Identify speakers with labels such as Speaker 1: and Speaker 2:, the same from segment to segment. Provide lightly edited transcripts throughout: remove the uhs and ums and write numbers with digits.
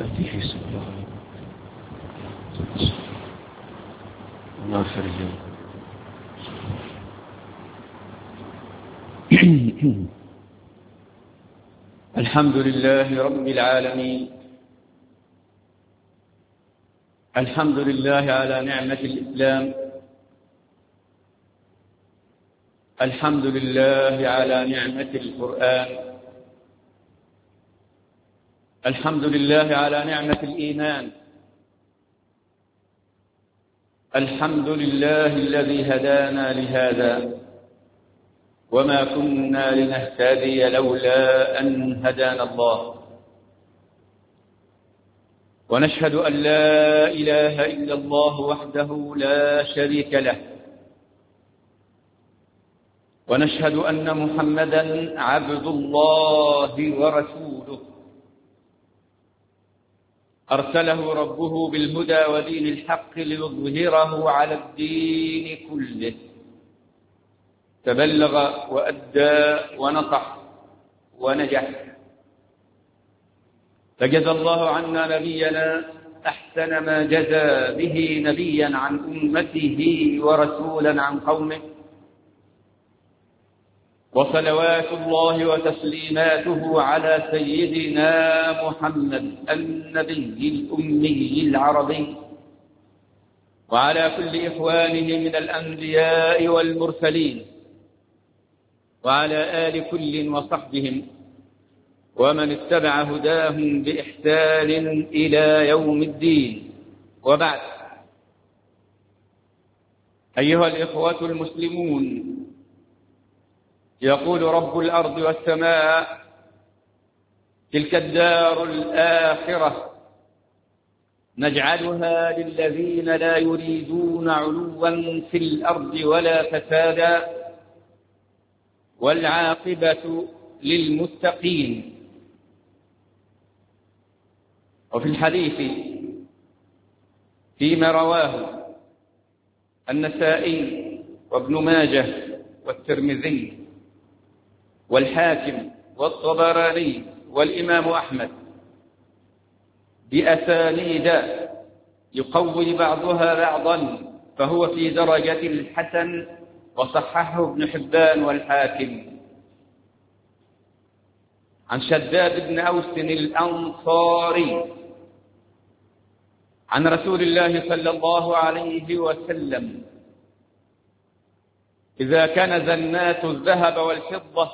Speaker 1: في الله فرجه. الحمد لله رب العالمين، الحمد لله على نعمة الإسلام، الحمد لله على نعمة القرآن، الحمد لله على نعمة الإيمان، الحمد لله الذي هدانا لهذا وما كنا لنهتدي لولا أن هدانا الله، ونشهد أن لا إله إلا الله وحده لا شريك له، ونشهد أن محمدا عبد الله ورسوله أرسله ربه بالهدى ودين الحق ليظهره على الدين كله، تبلغ وأدى ونصح ونجح، فجزى الله عنا نبينا أحسن ما جزى به نبيا عن أمته ورسولا عن قومه، وصلوات الله وتسليماته على سيدنا محمد النبي الأمي العربي، وعلى كل إخوانه من الأنبياء والمرسلين، وعلى آل كل وصحبهم ومن اتبع هداهم بإحسان إلى يوم الدين. وبعد، أيها الإخوة المسلمون، يقول رب الأرض والسماء: تلك الدار الآخرة نجعلها للذين لا يريدون علوا في الأرض ولا فسادا والعاقبة للمتقين. وفي الحديث فيما رواه النسائي وابن ماجه والترمذي والحاكم والطبراني والإمام أحمد بأسانيد يقوي بعضها بعضا، فهو في درجة الحسن، وصححه ابن حبان والحاكم، عن شداد بن أوس الأنصاري عن رسول الله صلى الله عليه وسلم: إذا كنز الناس الذهب والفضة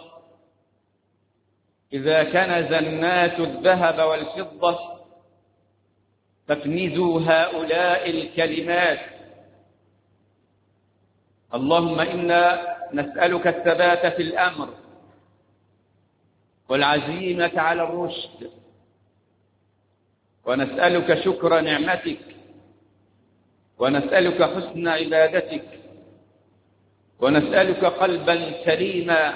Speaker 1: فاكنزوا هؤلاء الكلمات: اللهم إنا نسألك الثبات في الأمر والعزيمة على الرشد، ونسألك شكر نعمتك، ونسألك حسن عبادتك، ونسألك قلبا سليما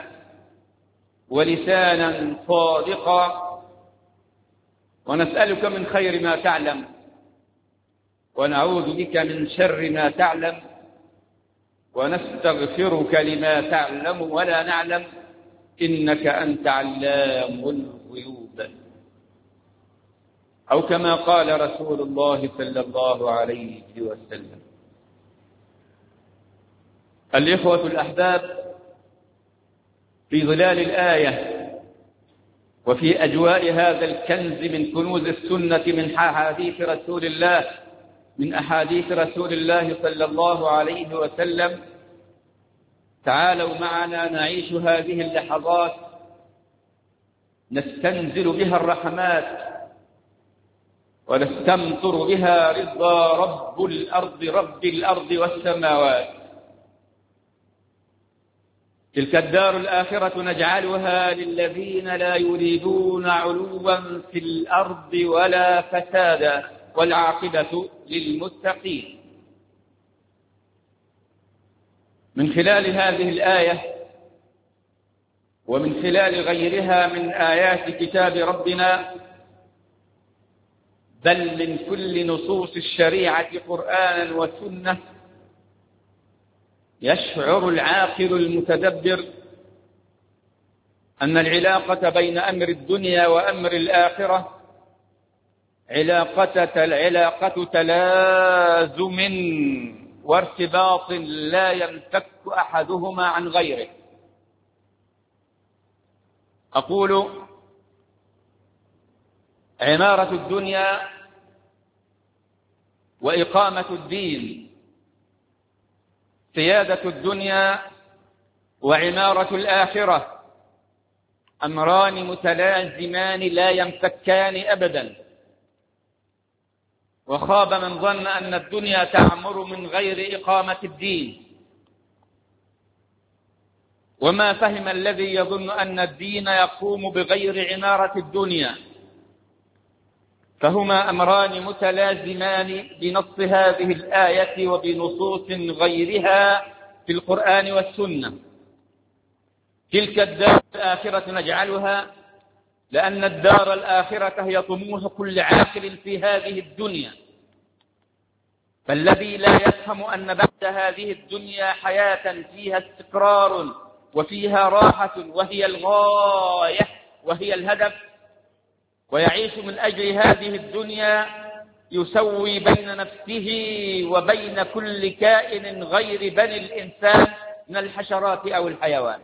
Speaker 1: ولسانا صادقا، ونسألك من خير ما تعلم، ونعوذ بك من شر ما تعلم، ونستغفرك لما تعلم ولا نعلم، إنك أنت علام الغيوب. أو كما قال رسول الله صلى الله عليه وسلم. الإخوة الأحباب، في ظلال الآية وفي أجواء هذا الكنز من كنوز السنة من أحاديث رسول الله صلى الله عليه وسلم، تعالوا معنا نعيش هذه اللحظات نستنزل بها الرحمات ونستمطر بها رضا رب الأرض والسماوات. تلك الدار الآخرة نجعلها للذين لا يريدون علوا في الأرض ولا فسادا والعاقبة للمتقين. من خلال هذه الآية ومن خلال غيرها من آيات كتاب ربنا، بل من كل نصوص الشريعة قرآنا وسنة، يشعر العاقل المتدبر أن العلاقة بين أمر الدنيا وأمر الآخرة علاقة تلازم وارتباط لا ينفك أحدهما عن غيره. أقول: عمارة الدنيا وإقامة الدين، سيادة الدنيا وعمارة الآخرة، أمران متلازمان لا ينفكان أبدا. وخاب من ظن أن الدنيا تعمر من غير إقامة الدين، وما فهم الذي يظن أن الدين يقوم بغير عمارة الدنيا. فهما أمران متلازمان بنص هذه الآية وبنصوص غيرها في القرآن والسنة. تلك الدار الآخرة نجعلها لأن الدار الآخرة هي طموح كل عاقل في هذه الدنيا، فالذي لا يفهم أن بعد هذه الدنيا حياة فيها استقرار وفيها راحة وهي الغاية وهي الهدف، ويعيش من أجل هذه الدنيا، يسوي بين نفسه وبين كل كائن غير بني الإنسان من الحشرات أو الحيوان.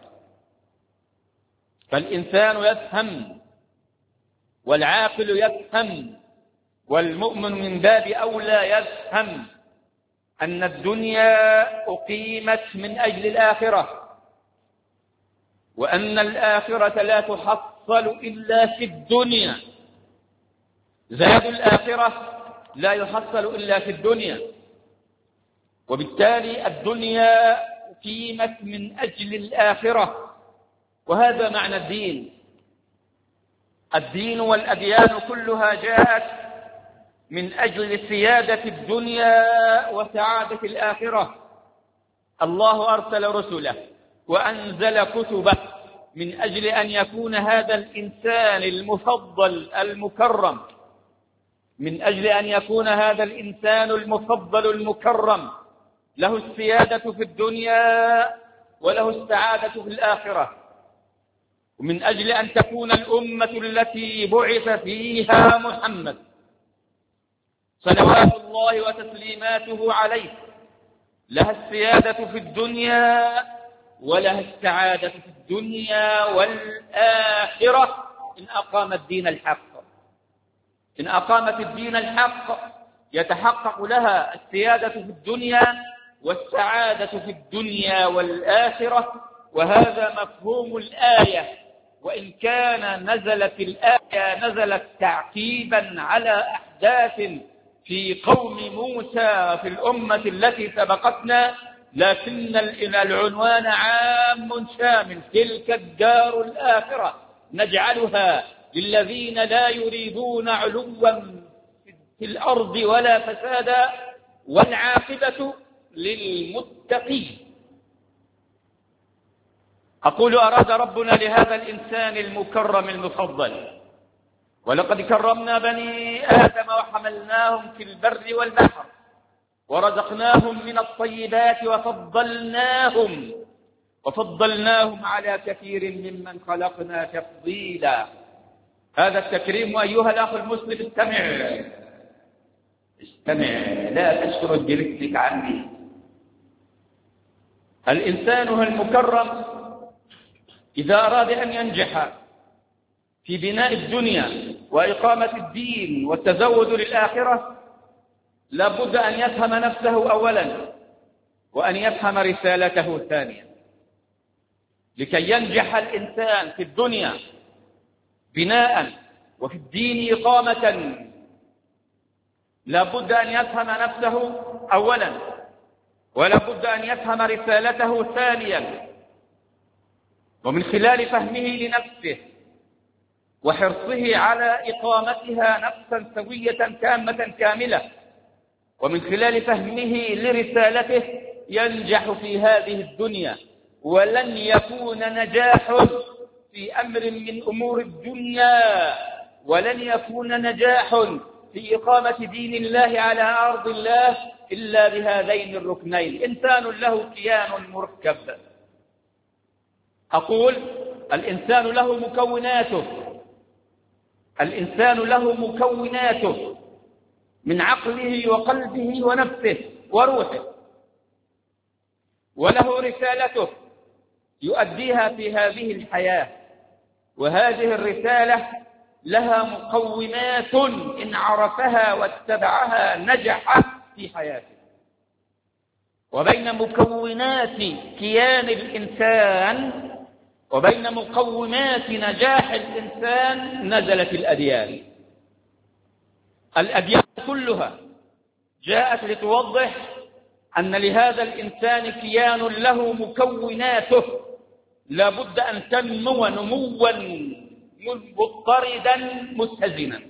Speaker 1: فالإنسان يفهم والعاقل يفهم والمؤمن من باب أولى يفهم أن الدنيا أقيمت من أجل الآخرة، وأن الآخرة لا تحصل إلا في الدنيا. زاد الآخرة لا يحصل إلا في الدنيا، وبالتالي الدنيا أقيمت من أجل الآخرة، وهذا معنى الدين. الدين والأديان كلها جاءت من أجل سيادة الدنيا وسعادة الآخرة. الله أرسل رسله وأنزل كتبه من أجل أن يكون هذا الإنسان المفضل المكرم، من أجل أن يكون هذا الإنسان المفضل المكرم له السيادة في الدنيا وله السعادة في الآخرة، ومن أجل أن تكون الأمة التي بعث فيها محمد صلوات الله وتسليماته عليه لها السيادة في الدنيا ولها السعادة في الدنيا والآخرة إن أقام الدين الحق. إن أقامت الدين الحق يتحقق لها السيادة في الدنيا والسعادة في الدنيا والآخرة، وهذا مفهوم الآية. وإن كان نزلت تعقيبا على أحداث في قوم موسى في الأمة التي سبقتنا، لكن العنوان عام شامل. تلك الدار الآخرة نجعلها للذين لا يريدون علوا في الأرض ولا فسادا والعاقبة للمتقين. أقول: أراد ربنا لهذا الإنسان المكرم المفضل، ولقد كرمنا بني آدم وحملناهم في البر والبحر ورزقناهم من الطيبات وفضلناهم على كثير ممن خلقنا تفضيلا. هذا التكريم أيها الأخ المسلم استمع، لا تشرد بلسانك عني. الإنسان هو المكرم إذا أراد أن ينجح في بناء الدنيا وإقامة الدين والتزود للآخرة، لابد أن يفهم نفسه أولا وأن يفهم رسالته ثانيا. لكي ينجح الإنسان في الدنيا بناء وفي الدين إقامة، لابد أن يفهم نفسه أولا ولابد أن يفهم رسالته ثانيا. ومن خلال فهمه لنفسه وحرصه على إقامتها نفسا سوية تامة كاملة، ومن خلال فهمه لرسالته ينجح في هذه الدنيا. ولن يكون نجاح في أمر من أمور الدنيا، ولن يكون نجاح في إقامة دين الله على أرض الله إلا بهذين الركنين. إنسان له كيان مركب. أقول: الإنسان له مكوناته من عقله وقلبه ونفسه وروحه، وله رسالته يؤديها في هذه الحياة، وهذه الرسالة لها مقومات إن عرفها واتبعها نجح في حياته. وبين مكونات كيان الإنسان وبين مقومات نجاح الإنسان نزلت الأديان. الأديان كلها جاءت لتوضح أن لهذا الإنسان كيان له مكوناته لا بد أن تنمو نموا مضطردا متزنا.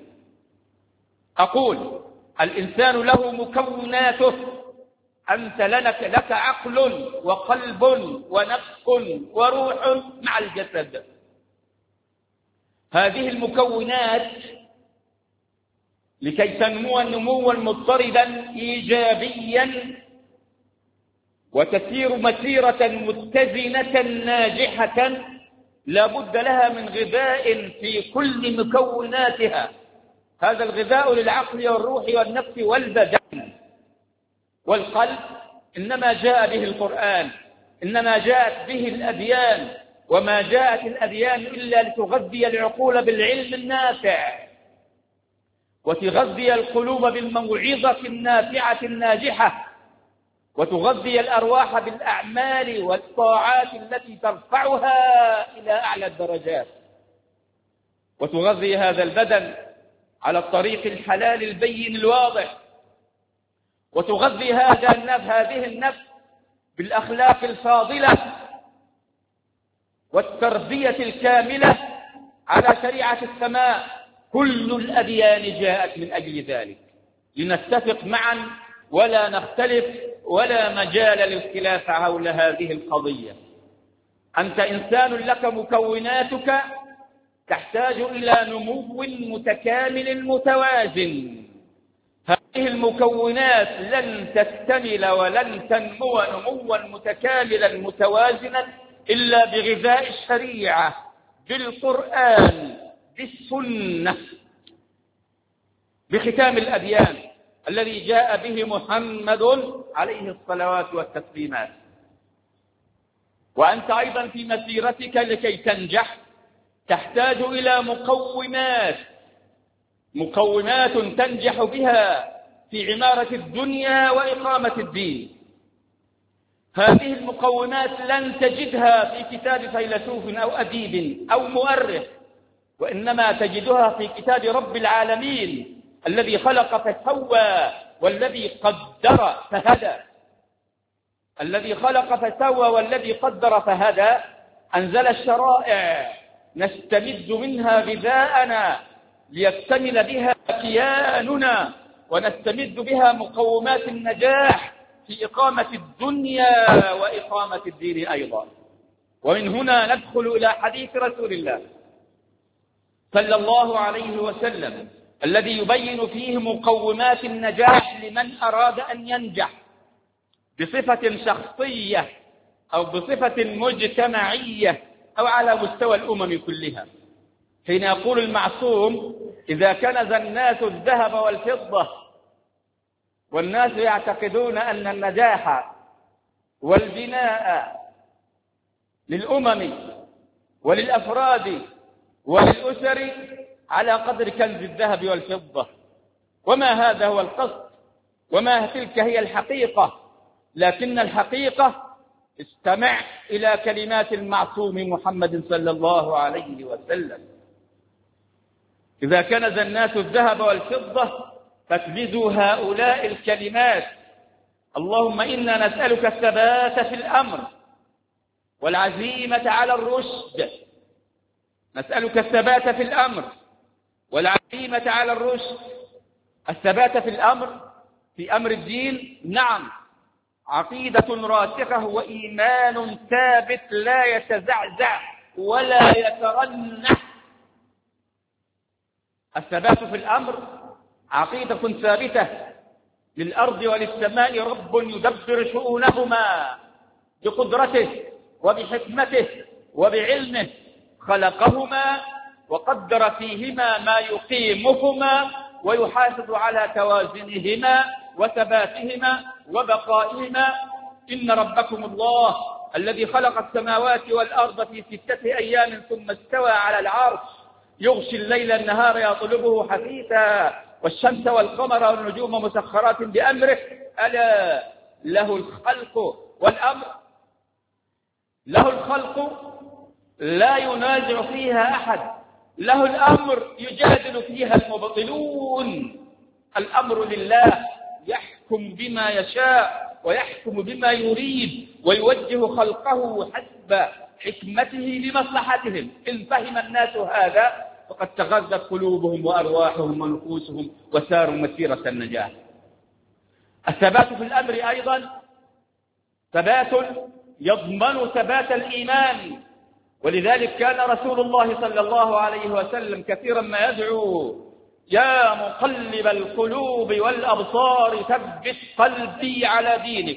Speaker 1: أقول الإنسان له مكوناته، أنت لك عقل وقلب ونفس وروح مع الجسد. هذه المكونات لكي تنمو نموا مضطردا إيجابيا وتسير مسيرة متزنة ناجحة لا بد لها من غذاء في كل مكوناتها. هذا الغذاء للعقل والروح والنفس والبدن والقلب إنما جاء به القرآن، إنما جاءت به الأديان، وما جاءت الأديان إلا لتغذي العقول بالعلم النافع وتغذي القلوب بالموعظة النافعة الناجحة وتغذي الأرواح بالأعمال والطاعات التي ترفعها إلى أعلى الدرجات وتغذي هذا البدن على الطريق الحلال البين الواضح وتغذي هذه النفس بالأخلاق الفاضلة والتربية الكاملة على شريعة السماء. كل الأديان جاءت من أجل ذلك، لنتفق معا ولا نختلف ولا مجال للخلاف حول هذه القضية. أنت إنسان لك مكوناتك تحتاج إلى نمو متكامل متوازن. هذه المكونات لن تكتمل ولن تنمو نموا متكاملا متوازنا إلا بغذاء الشريعة بالقرآن بالسنة بختام الأديان الذي جاء به محمد عليه الصلوات والتسليمات. وأنت أيضا في مسيرتك لكي تنجح تحتاج إلى مقومات تنجح بها في عمارة الدنيا وإقامة الدين. هذه المقومات لن تجدها في كتاب فيلسوف أو أديب أو مؤرخ، وإنما تجدها في كتاب رب العالمين الذي خلق فسوى والذي قدر فهدى. الذي خلق فسوى والذي قدر فهدى أنزل الشرائع نستمد منها غذاءنا ليكتمل بها كياننا ونستمد بها مقومات النجاح في إقامة الدنيا وإقامة الدين أيضا. ومن هنا ندخل إلى حديث رسول الله صلى الله عليه وسلم الذي يبين فيه مقومات النجاح لمن أراد أن ينجح بصفة شخصية أو بصفة مجتمعية أو على مستوى الأمم كلها. حين يقول المعصوم: إذا كنز الناس الذهب والفضة، والناس يعتقدون أن النجاح والبناء للأمم وللأفراد وللأسر على قدر كنز الذهب والفضة، وما هذا هو القصد وما تلك هي الحقيقة. لكن الحقيقة استمع إلى كلمات المعصوم محمد صلى الله عليه وسلم: إذا كنز الناس الذهب والفضة فاكنزوا هؤلاء الكلمات: اللهم إنا نسألك الثبات في الأمر والعزيمة على الرشد. نسألك الثبات في الأمر والعزيمة على الرشد. الثبات في الأمر، في أمر الدين، نعم، عقيدة راسخة وإيمان ثابت لا يتزعزع ولا يترنح. الثبات في الأمر عقيدة ثابتة للأرض وللسماء رب يدبر شؤونهما بقدرته وبحكمته وبعلمه، خلقهما وقدر فيهما ما يقيمهما ويحافظ على توازنهما وثباتهما وبقائهما. إن ربكم الله الذي خلق السماوات والأرض في 6 أيام ثم استوى على العرش يغشي الليل النهار يطلبه حثيثا والشمس والقمر والنجوم مسخرات بأمره ألا له الخلق والأمر. له الخلق لا ينازع فيها أحد، له الأمر يجادل فيها المبطلون. الأمر لله يحكم بما يشاء ويحكم بما يريد ويوجه خلقه حسب حكمته لمصلحتهم. إن فهم الناس هذا فقد تغذت قلوبهم وأرواحهم ونفوسهم وساروا مسيرة النجاة. الثبات في الأمر أيضا ثبات يضمن ثبات الإيمان، ولذلك كان رسول الله صلى الله عليه وسلم كثيرا ما يدعو يا مقلب القلوب والأبصار ثبت قلبي على دينك،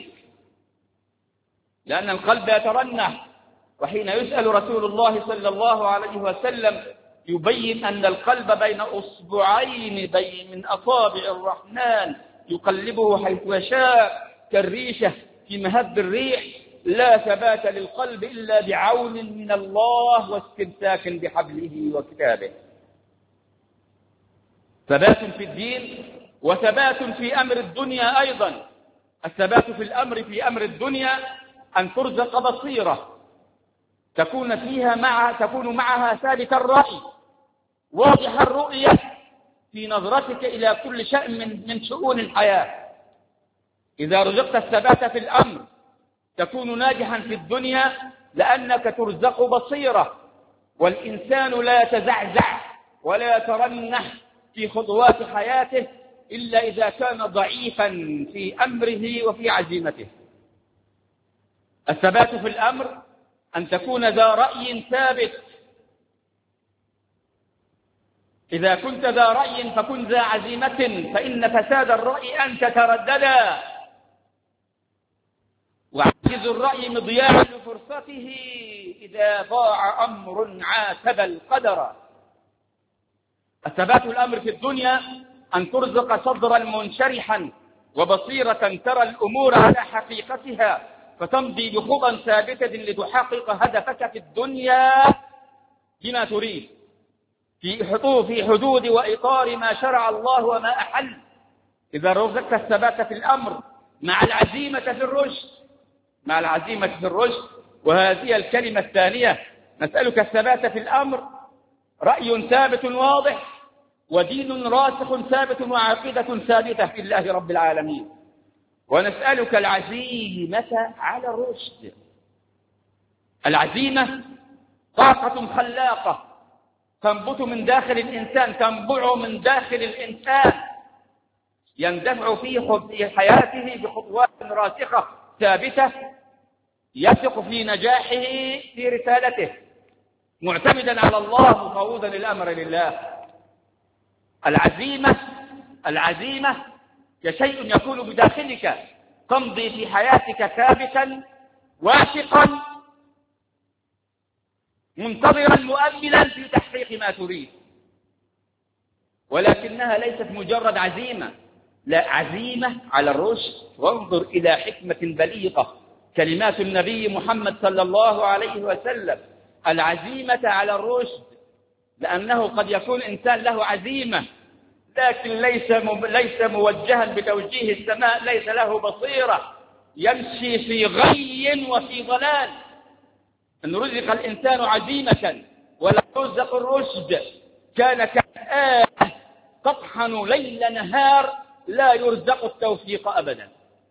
Speaker 1: لأن القلب يترنح. وحين يسأل رسول الله صلى الله عليه وسلم يبين أن القلب بين أصبعين من أصابع الرحمن يقلبه حيث يشاء كالريشة في مهب الريح. لا ثبات للقلب إلا بعون من الله واستمساك بحبله وكتابه. ثبات في الدين وثبات في أمر الدنيا أيضا. الثبات في الأمر في أمر الدنيا أن ترزق بصيرة تكون معها ثابت الرأي واضح الرؤية في نظرتك إلى كل شأن من شؤون الحياة. إذا رزقت الثبات في الأمر تكون ناجحا في الدنيا لأنك ترزق بصيرة، والإنسان لا يتزعزع ولا يترنح في خطوات حياته إلا إذا كان ضعيفا في أمره وفي عزيمته. الثبات في الأمر أن تكون ذا رأي ثابت. إذا كنت ذا رأي فكن ذا عزيمة، فإن فساد الرأي أن تترددا، وعجز الرأي مضياع لفرصته إذا ضاع أمر عاتب القدر. الثبات الأمر في الدنيا أن ترزق صدرا منشرحا وبصيرة ترى الأمور على حقيقتها فتمضي بخطى ثابتة لتحقق هدفك في الدنيا بما تريد في حدود وإطار ما شرع الله وما أحل. إذا رزقت الثبات في الأمر مع العزيمة في الرشد، وهذه الكلمة الثانية، نسألك الثبات في الأمر، رأي ثابت واضح ودين راسخ ثابت وعقيدة ثابتة في الله رب العالمين. ونسألك العزيمة على الرشد. العزيمة طاقة خلاقة تنبت من داخل الإنسان، تنبع من داخل الإنسان، يندفع في حياته بخطوات راسخة ثابتة، يثق في نجاحه في رسالته معتمدا على الله مفوضا الأمر لله. العزيمة كشيء يكون بداخلك، تمضي في حياتك ثابتا واثقا منتظرا مؤملا في تحقيق ما تريد، ولكنها ليست مجرد عزيمة، لا، عزيمة على الرشد. وانظر إلى حكمة بليغة كلمات النبي محمد صلى الله عليه وسلم، العزيمة على الرشد، لأنه قد يكون إنسان له عزيمة لكن ليس موجها بتوجيه السماء، ليس له بصيرة، يمشي في غي وفي ضلال. أن رزق الإنسان عزيمة ولا يرزق الرشد كان كآية تطحن ليل نهار، لا يرزق التوفيق أبدا.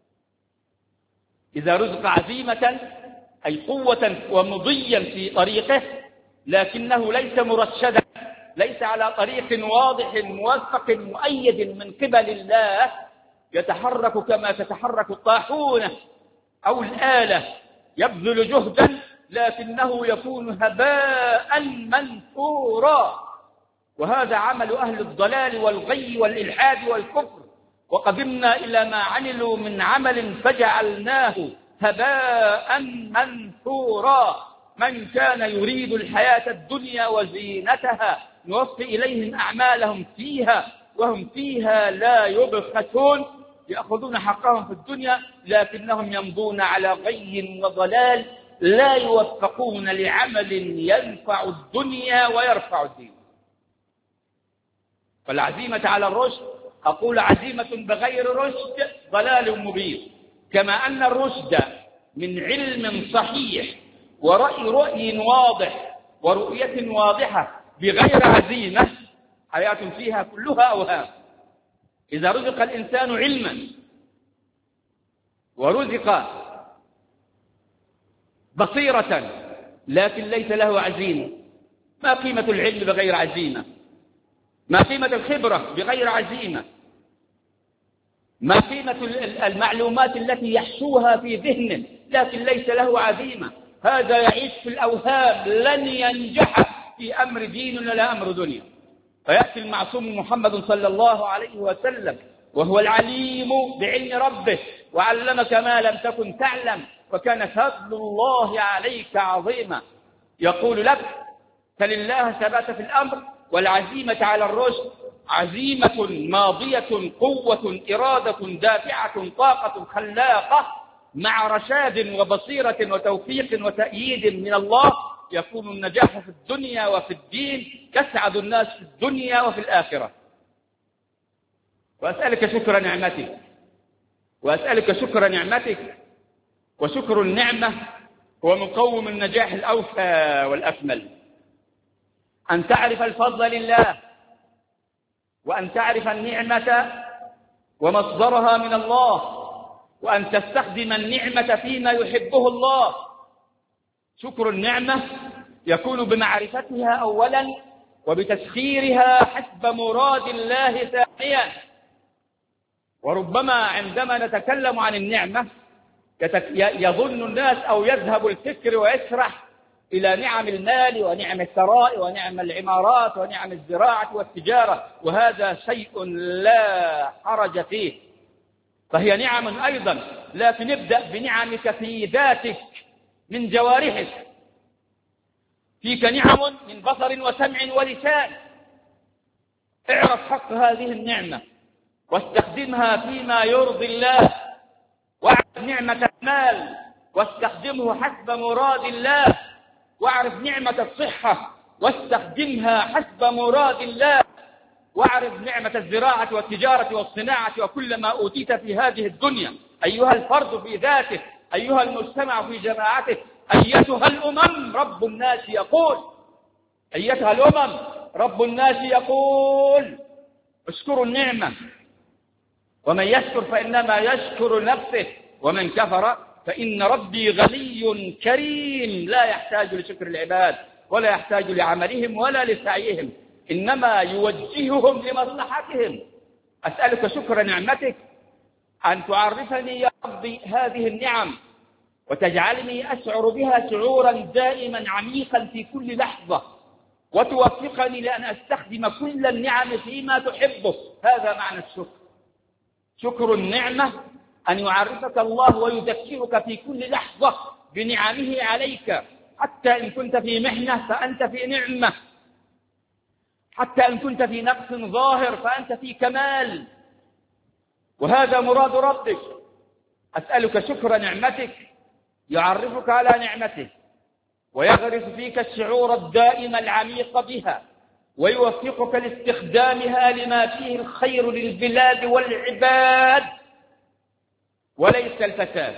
Speaker 1: إذا رزق عزيمة أي قوة ومضيا في طريقه، لكنه ليس مرشدا، ليس على طريق واضح موفق مؤيد من قبل الله، يتحرك كما تتحرك الطاحونة أو الآلة، يبذل جهدا لكنه يكون هباء منثورا. وهذا عمل أهل الضلال والغي والإلحاد والكفر، وقدمنا إلى ما عملوا من عمل فجعلناه هباء منثورا. من كان يريد الحياة الدنيا وزينتها نوفي إليهم أعمالهم فيها وهم فيها لا يبخسون، يأخذون حقهم في الدنيا لكنهم يمضون على غي وضلال، لا يوفقون لعمل ينفع الدنيا ويرفع الدين. فالعزيمة على الرشد، أقول عزيمة بغير رشد ضلال مبين، كما أن الرشد من علم صحيح ورأي واضح ورؤية واضحة بغير عزيمة حياة فيها كلها أوهام. إذا رزق الإنسان علما ورزق بصيرة لكن ليس له عزيمة، ما قيمة العلم بغير عزيمة؟ ما قيمة الخبرة بغير عزيمة؟ ما قيمة المعلومات التي يحشوها في ذهنه لكن ليس له عزيمة؟ هذا يعيش في الأوهام، لن ينجح في أمر دين ولا أمر دنيا. فيأتي المعصوم محمد صلى الله عليه وسلم وهو العليم بعلم ربه، وعلمك ما لم تكن تعلم، وكان فضل الله عليك عظيما. يقول لك فلله ثبات في الأمر والعزيمة على الرشد، عزيمة ماضية، قوة، إرادة دافعة، طاقة خلاقة، مع رشاد وبصيرة وتوفيق وتأييد من الله، يكون النجاح في الدنيا وفي الدين، يسعد الناس في الدنيا وفي الآخرة. وأسألك شكر نعمتك، وأسألك شكر نعمتك، وشكر النعمة هو مقوم النجاح الأوفى والأكمل. أن تعرف الفضل لله، وأن تعرف النعمة ومصدرها من الله، وأن تستخدم النعمة فيما يحبه الله. شكر النعمة يكون بمعرفتها أولا وبتسخيرها حسب مراد الله ثانيا. وربما عندما نتكلم عن النعمة يظن الناس أو يذهب الفكر ويسرح إلى نعم المال ونعم الثراء ونعم العمارات ونعم الزراعة والتجارة، وهذا شيء لا حرج فيه، فهي نعم أيضا، لكن ابدأ بنعمك في ذاتك من جوارحك. فيك نعم من بصر وسمع ولسان، اعرف حق هذه النعمة واستخدمها فيما يرضي الله. واعرف نعمة المال واستخدمه حسب مراد الله، واعرف نعمة الصحة واستخدمها حسب مراد الله، واعرف نعمة الزراعة والتجارة والصناعة وكل ما أوتيت في هذه الدنيا، أيها الفرد في ذاته، أيها المجتمع في جماعته، أيتها الأمم رب الناس يقول، أيتها الأمم رب الناس يقول اشكروا النعمة، ومن يشكر فإنما يشكر نفسه، ومن كفر فإن ربي غني كريم لا يحتاج لشكر العباد ولا يحتاج لعملهم ولا لسعيهم، إنما يوجههم لمصلحتهم. أسألك شكر نعمتك، أن تعرفني يا ربي هذه النعم وتجعلني أشعر بها شعورا دائما عميقا في كل لحظة، وتوفقني لأن أستخدم كل النعم فيما تحبه. هذا معنى الشكر. شكر النعمة أن يعرفك الله ويذكرك في كل لحظة بنعمه عليك، حتى إن كنت في محنة فأنت في نعمة، حتى إن كنت في نقص ظاهر فأنت في كمال، وهذا مراد ربك. أسألك شكر نعمتك يعرفك على نعمته ويغرس فيك الشعور الدائم العميق بها، ويوفقك لاستخدامها لما فيه الخير للبلاد والعباد وليس الفساد.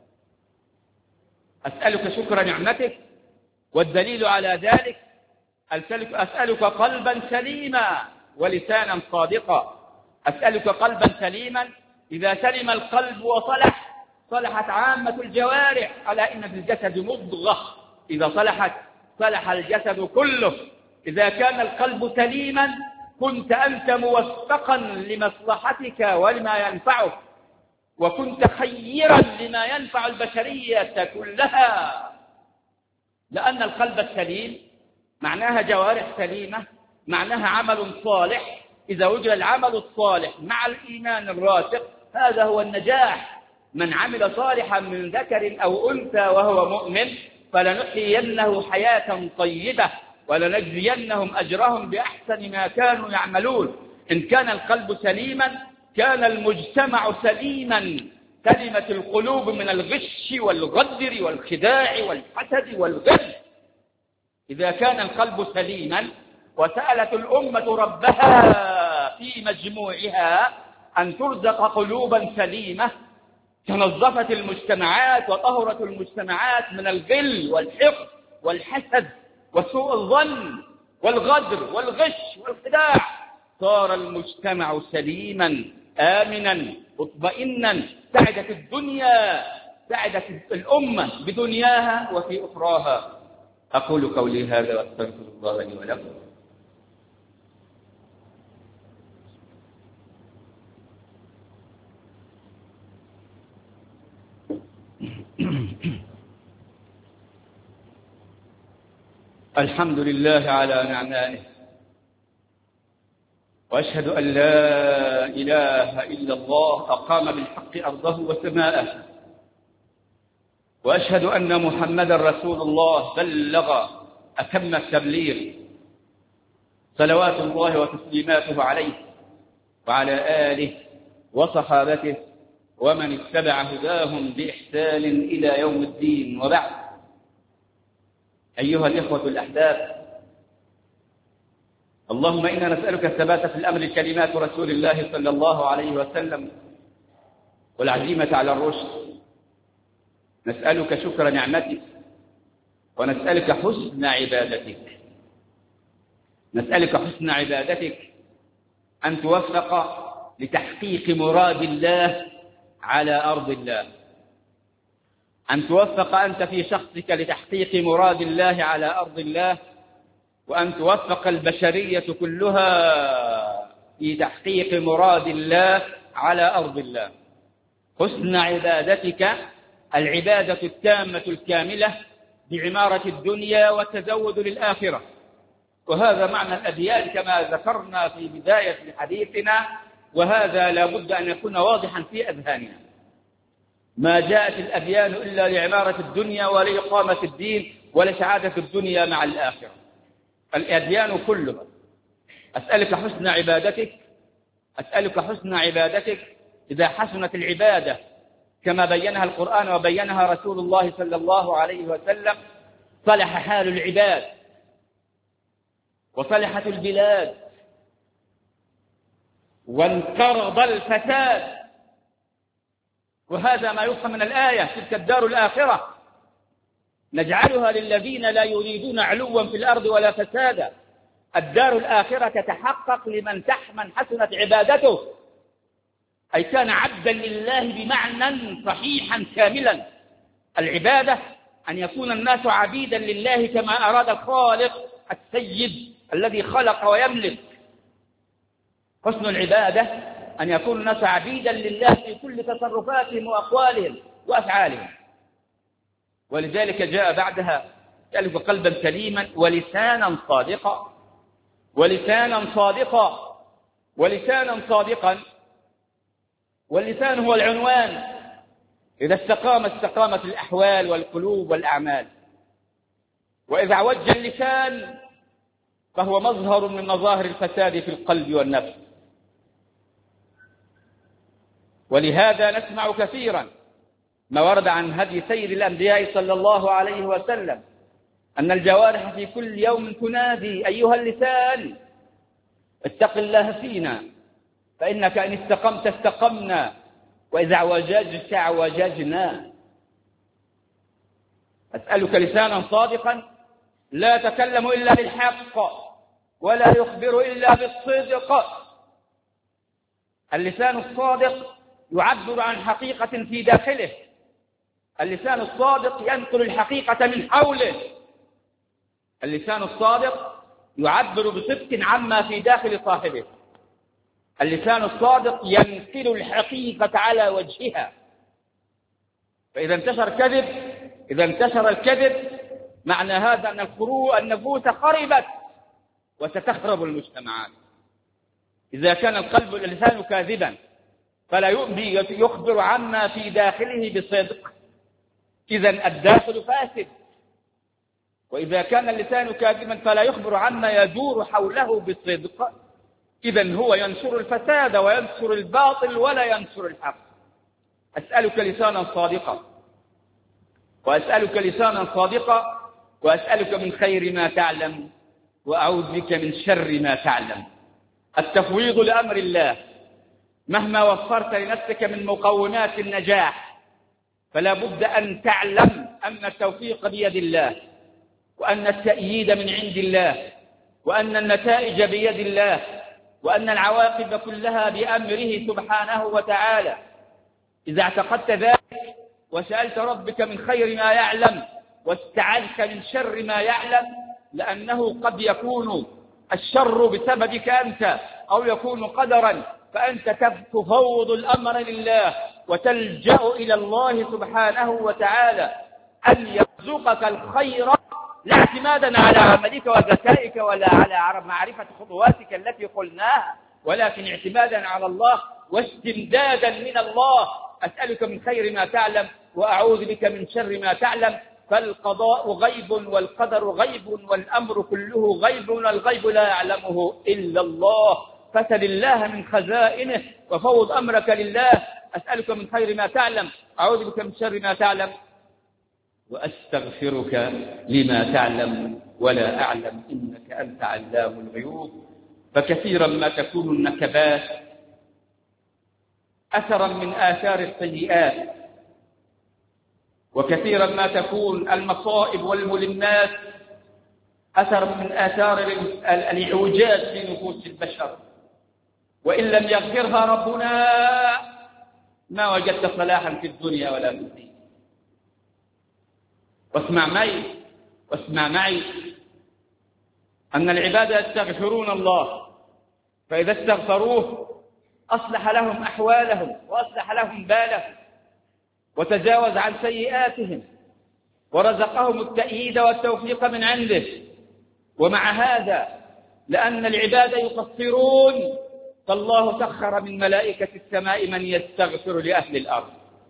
Speaker 1: أسألك شكر نعمتك، والدليل على ذلك أسألك قلبا سليما ولسانا صادقا. أسألك قلبا سليما، إذا سلم القلب وصلح صلحت عامة الجوارح، على إن في الجسد مضغة إذا صلحت صلح الجسد كله. إذا كان القلب سليما كنت أنت موفقا لمصلحتك ولما ينفعك، وكنت خيرا لما ينفع البشرية كلها، لأن القلب السليم معناها جوارح سليمة، معناها عمل صالح. إذا وجد العمل الصالح مع الإيمان الراسخ هذا هو النجاح. من عمل صالحا من ذكر أو أنثى وهو مؤمن فلنحيينه حياة طيبة ولنجزينهم أجرهم بأحسن ما كانوا يعملون. إن كان القلب سليما كان المجتمع سليما. سلمت القلوب من الغش والغدر والخداع والحسد والغل. إذا كان القلب سليما وسألت الأمة ربها في مجموعها أن ترزق قلوبا سليمة تنظفت المجتمعات وطهرت المجتمعات من الغل والحقد والحسد وسوء الظن والغدر والغش والخداع، صار المجتمع سليما آمنا مطمئنا. سعدت الدنيا، سعدت الأمة بدنياها وفي أخراها. أقول قولي هذا وأستغفر الله لي ولكم. الحمد لله على نعمائه، وأشهد أن لا إله إلا الله أقام بالحق أرضه وسماءه، وأشهد أن محمدا رسول الله بلغ أتم التبليغ، صلوات الله وتسليماته عليه وعلى آله وصحابته ومن اتبع هداهم بإحسان إلى يوم الدين. وبعد، أيها الإخوة الأحباب، اللهم إنا نسألك الثبات في الأمر كلمات رسول الله صلى الله عليه وسلم والعزيمة على الرشد. نسألك شكر نعمتك، ونسألك حسن عبادتك. نسألك حسن عبادتك، أن توفق لتحقيق مراد الله على أرض الله، أن توفق أنت في شخصك لتحقيق مراد الله على أرض الله، وأن توفق البشرية كلها في تحقيق مراد الله على أرض الله. حسن عبادتك، العبادة التامة الكاملة بعمارة الدنيا والتزود للآخرة. وهذا معنى الأديان كما ذكرنا في بداية حديثنا، وهذا لا بد أن يكون واضحا في أذهاننا. ما جاءت الأديان إلا لعمارة الدنيا ولإقامة الدين ولسعادة الدنيا مع الآخرة. الأديان كلها. أسألك حسن عبادتك، أسألك حسن عبادتك. إذا حسنت العبادة كما بينها القرآن وبينها رسول الله صلى الله عليه وسلم، صلح حال العباد وصلحت البلاد وانقرض الفساد. وهذا ما يفهم من الآية: تلك الدار الآخرة نجعلها للذين لا يريدون علوا في الأرض ولا فسادا. الدار الآخرة تتحقق لمن حسنت عبادته، أي كان عبدا لله بمعنى صحيحا كاملا. العبادة أن يكون الناس عبيدا لله كما أراد الخالق السيد الذي خلق ويملك. حسن العبادة أن يكون الناس عبيدا لله في كل تصرفاتهم وأقوالهم وأفعالهم. ولذلك جاء بعدها: يألف قلبا سليما ولسانا صادقا. ولسانا صادقا، ولسانا صادقا. واللسان هو العنوان. إذا استقامت الأحوال والقلوب والأعمال. وإذا اعوج اللسان فهو مظهر من مظاهر الفساد في القلب والنفس. ولهذا نسمع كثيرا ما ورد عن هدي سيد الأنبياء صلى الله عليه وسلم أن الجوارح في كل يوم تنادي: أيها اللسان اتق الله فينا، فإنك إن استقمت استقمنا، وإذا اعوججت اعوججنا. أسألك لسانا صادقا لا يتكلم إلا بالحق ولا يخبر إلا بالصدق. اللسان الصادق يعبر عن حقيقة في داخله. اللسان الصادق ينقل الحقيقة من حوله. اللسان الصادق يعبر بصدق عما في داخل صاحبه. اللسان الصادق ينقل الحقيقة على وجهها. فإذا انتشر الكذب معنى هذا أن النفوس خربت وستخرب المجتمعات. إذا كان القلب واللسان كاذبا فلا يخبر عما في داخله بصدق، إذن الداخل فاسد. وإذا كان اللسان كاذبا فلا يخبر عما يدور حوله بصدق، إذن هو ينشر الفساد وينشر الباطل ولا ينشر الحق. أسألك لسانا صادقا، وأسألك لسانا صادقا، وأسألك من خير ما تعلم، وأعوذ بك من شر ما تعلم. التفويض لأمر الله. مهما وفرت لنفسك من مقومات النجاح فلا بد أن تعلم أن التوفيق بيد الله، وأن التأييد من عند الله، وأن النتائج بيد الله، وأن العواقب كلها بأمره سبحانه وتعالى. إذا اعتقدت ذلك وسألت ربك من خير ما يعلم واستعذت من شر ما يعلم، لأنه قد يكون الشر بسببك أنت أو يكون قدرا، فأنت تفوض الأمر لله وتلجأ إلى الله سبحانه وتعالى أن يرزقك الخير، لا اعتمادا على عملك وذكائك ولا على معرفة خطواتك التي قلناها، ولكن اعتمادا على الله واستمدادا من الله. أسألك من خير ما تعلم وأعوذ بك من شر ما تعلم. فالقضاء غيب والقدر غيب والأمر كله غيب، والغيب لا يعلمه إلا الله، فسل الله من خزائنه وفوض أمرك لله. أسألك من خير ما تعلم، أعوذ بك من شر ما تعلم، وأستغفرك لما تعلم ولا أعلم إنك أنت علام الغيوب. فكثيرا ما تكون النكبات أثرا من آثار السيئات، وكثيرا ما تكون المصائب والملمات أثر من آثار الإعوجاج في نفوس البشر، وإن لم يغفرها ربنا ما وجدت صلاحا في الدنيا ولا في الدين. واسمع معي أن العباد يستغفرون الله، فإذا استغفروه أصلح لهم أحوالهم وأصلح لهم بالهم وتجاوز عن سيئاتهم ورزقهم التأييد والتوفيق من عنده. ومع هذا لأن العباد يقصرون فالله سخر من ملائكة السماء من يستغفر لأهل الأرض،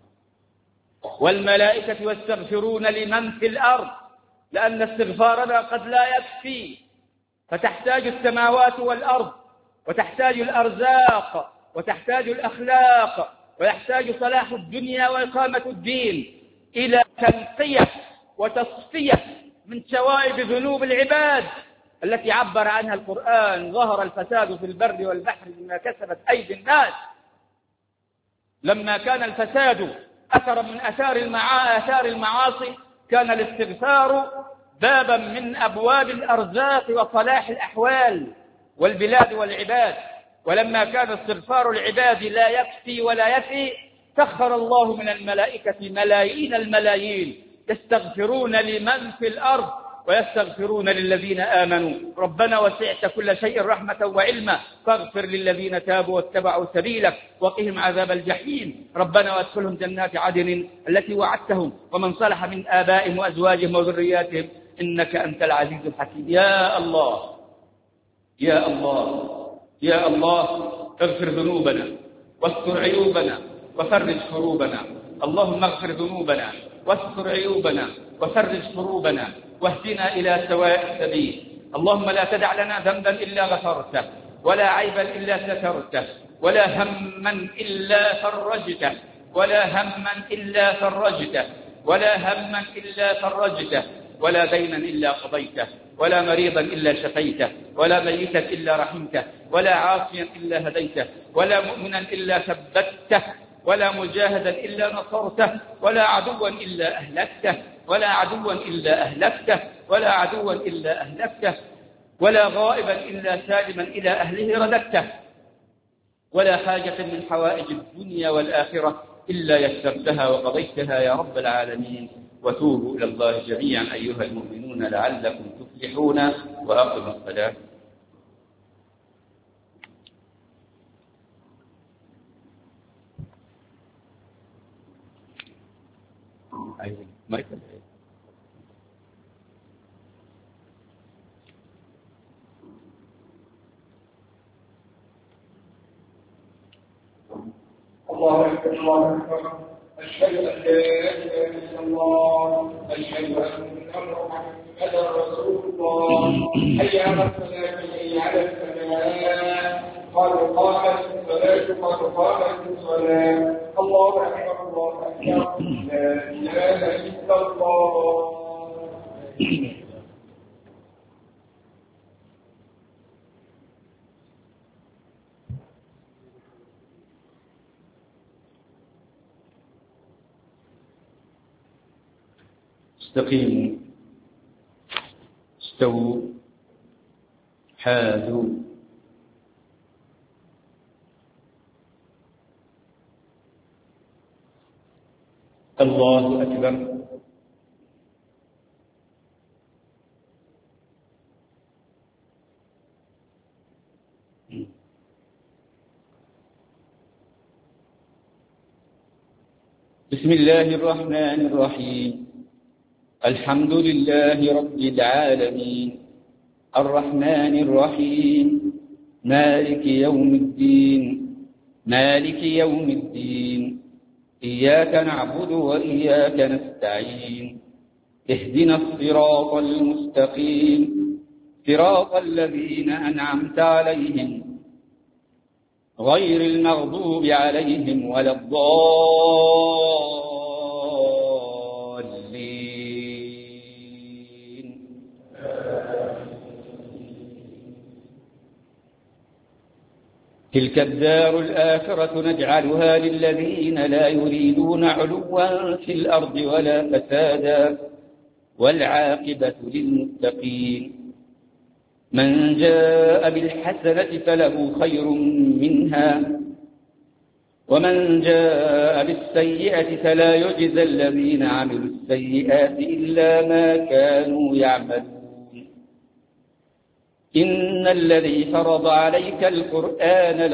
Speaker 1: والملائكة يستغفرون لمن في الأرض، لأن استغفارنا قد لا يكفي، فتحتاج السماوات والأرض، وتحتاج الأرزاق، وتحتاج الأخلاق، ويحتاج صلاح الدنيا وإقامة الدين إلى تنقية وتصفية من شوائب ذنوب العباد التي عبر عنها القرآن: ظهر الفساد في البر والبحر بما كسبت أيدي الناس. لما كان الفساد أثرا من آثار المعاصي كان الاستغفار بابا من أبواب الأرزاق وصلاح الأحوال والبلاد والعباد. ولما كان استغفار العباد لا يكفي ولا يفي سخر الله من الملائكة ملايين الملايين يستغفرون لمن في الأرض ويستغفرون للذين آمنوا. ربنا وسعت كل شيء رحمة وعلما فاغفر للذين تابوا واتبعوا سبيلك وقهم عذاب الجحيم. ربنا وادخلهم جنات عدن التي وعدتهم ومن صلح من آبائهم وأزواجهم وذرياتهم إنك أنت العزيز الحكيم. يا الله يا الله يا الله، اغفر ذنوبنا واستر عيوبنا وفرج كروبنا. اللهم اغفر ذنوبنا واستر عيوبنا وفرج كروبنا واهدنا إلى سواء السبيل. اللهم لا تدع لنا ذنبا إلا غفرته، ولا عيبا إلا سترته، ولا هما إلا فرجته، ولا هما إلا فرجته، ولا هما إلا فرجته، ولا دينا إلا قضيته، ولا مريضا إلا شفيته، ولا ميتا إلا رحمته، ولا عاصيا إلا هديته، ولا مؤمنا إلا ثبته، ولا مجاهدا إلا نصرته، ولا عدوا إلا أهلكته، ولا عدوا إلا أهلكته، ولا عدوا إلا أهلكته، ولا غائبا إلا سالما إلى أهله رددته، ولا حاجة من حوائج الدنيا والآخرة إلا يسرتها وقضيتها يا رب العالمين. وتوبوا إلى الله جميعا أيها المؤمنون لعلكم تفلحون. وأقم الصلاة.
Speaker 2: الله أكبر الله أكبر، أشهد أن لا إله إلا الله، أشهد أن محمدا رسول الله. حي على الصلاة حي على الفلاح. قد قامت الصلاة قد قامت الصلاة الله أكبر الله أكبر لا إله إلا الله.
Speaker 1: استقيموا استووا حاذوا الله أكبر. بسم الله الرحمن الرحيم الحمد لله رب العالمين الرحمن الرحيم مالك يوم الدين إياك نعبد وإياك نستعين اهدنا الصراط المستقيم صراط الذين أنعمت عليهم غير المغضوب عليهم ولا الضالين. تلك الدار الآخرة نجعلها للذين لا يريدون علوا في الأرض ولا فسادا والعاقبة للمتقين. من جاء بالحسنة فله خير منها ومن جاء بالسيئة فلا يجزى الذين عملوا السيئات إلا ما كانوا يعملون. إن الذي فرض عليك القرآن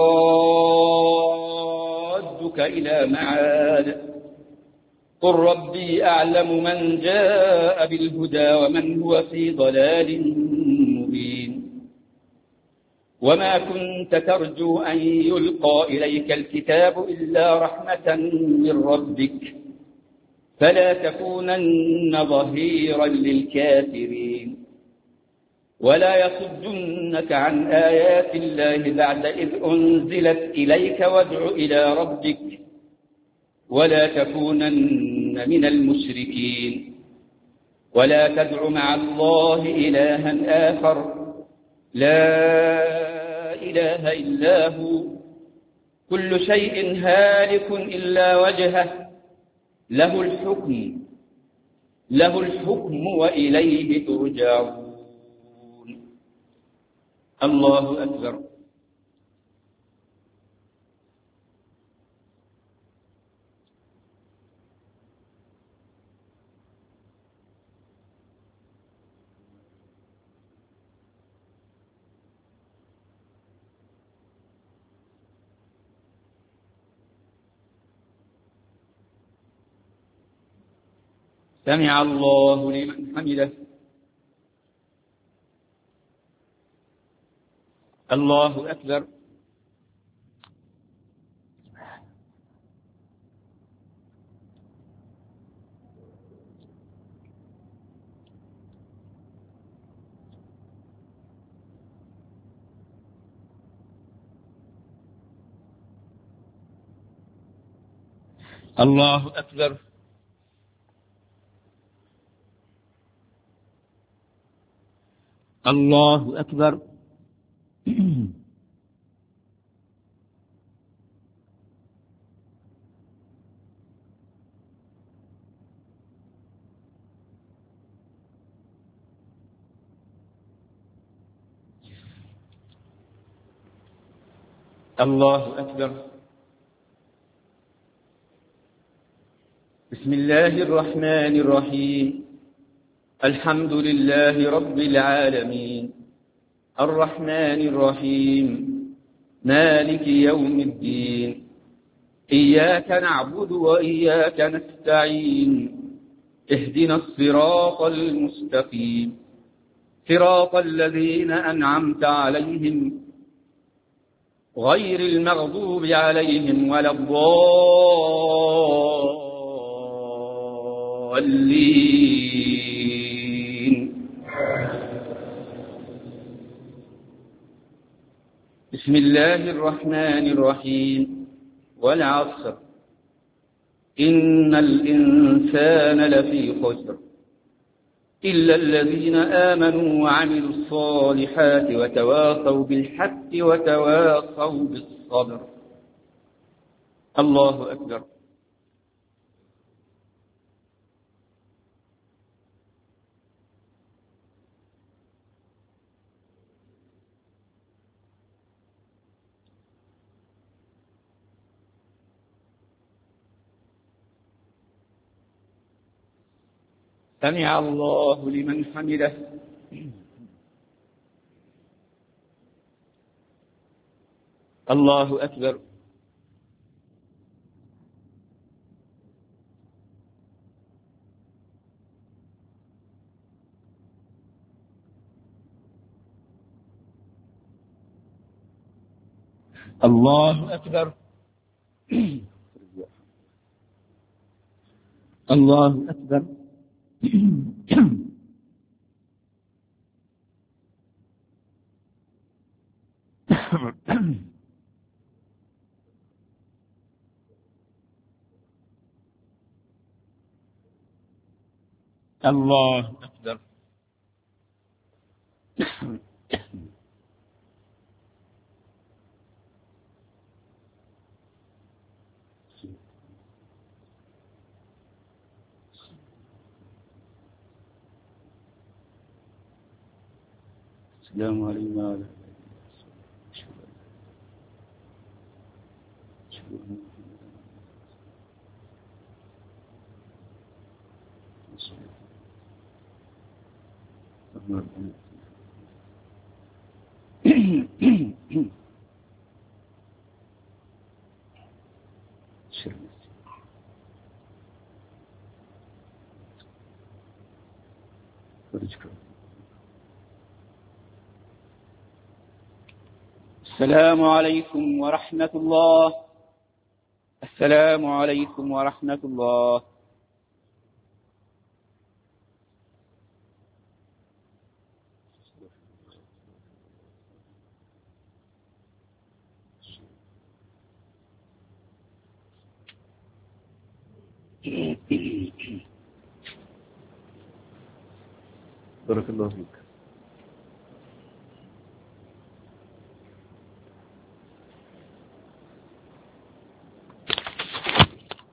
Speaker 1: لرادك إلى معاد قل ربي أعلم من جاء بالهدى ومن هو في ضلال مبين. وما كنت ترجو أن يلقى إليك الكتاب إلا رحمة من ربك فلا تكونن ظهيرا للكافرين. ولا يصدنك عن آيات الله بعد إذ أنزلت إليك وادع إلى ربك ولا تكونن من المشركين. ولا تدع مع الله إلها آخر لا إله إلا هو كل شيء هالك إلا وجهه له الحكم وإليه ترجعون. الله أكبر. سمع الله لمن حمده. الله أكبر. الله أكبر. الله أكبر. الله أكبر. بسم الله الرحمن الرحيم الحمد لله رب العالمين الرحمن الرحيم مالك يوم الدين إياك نعبد وإياك نستعين اهدنا الصراط المستقيم صراط الذين أنعمت عليهم غير المغضوب عليهم ولا الضالين. بسم الله الرحمن الرحيم. والعصر إن الإنسان لفي خسر إلا الذين آمنوا وعملوا الصالحات وتواصوا بالحق وتواصوا بالصبر. الله أكبر. سمع الله لمن حمده. الله أكبر. الله أكبر. الله أكبر. الله أكبر. السلام عليكم ورحمة الله. السلام عليكم ورحمة الله. السلام عليكم ورحمة الله. بارك الله فيك.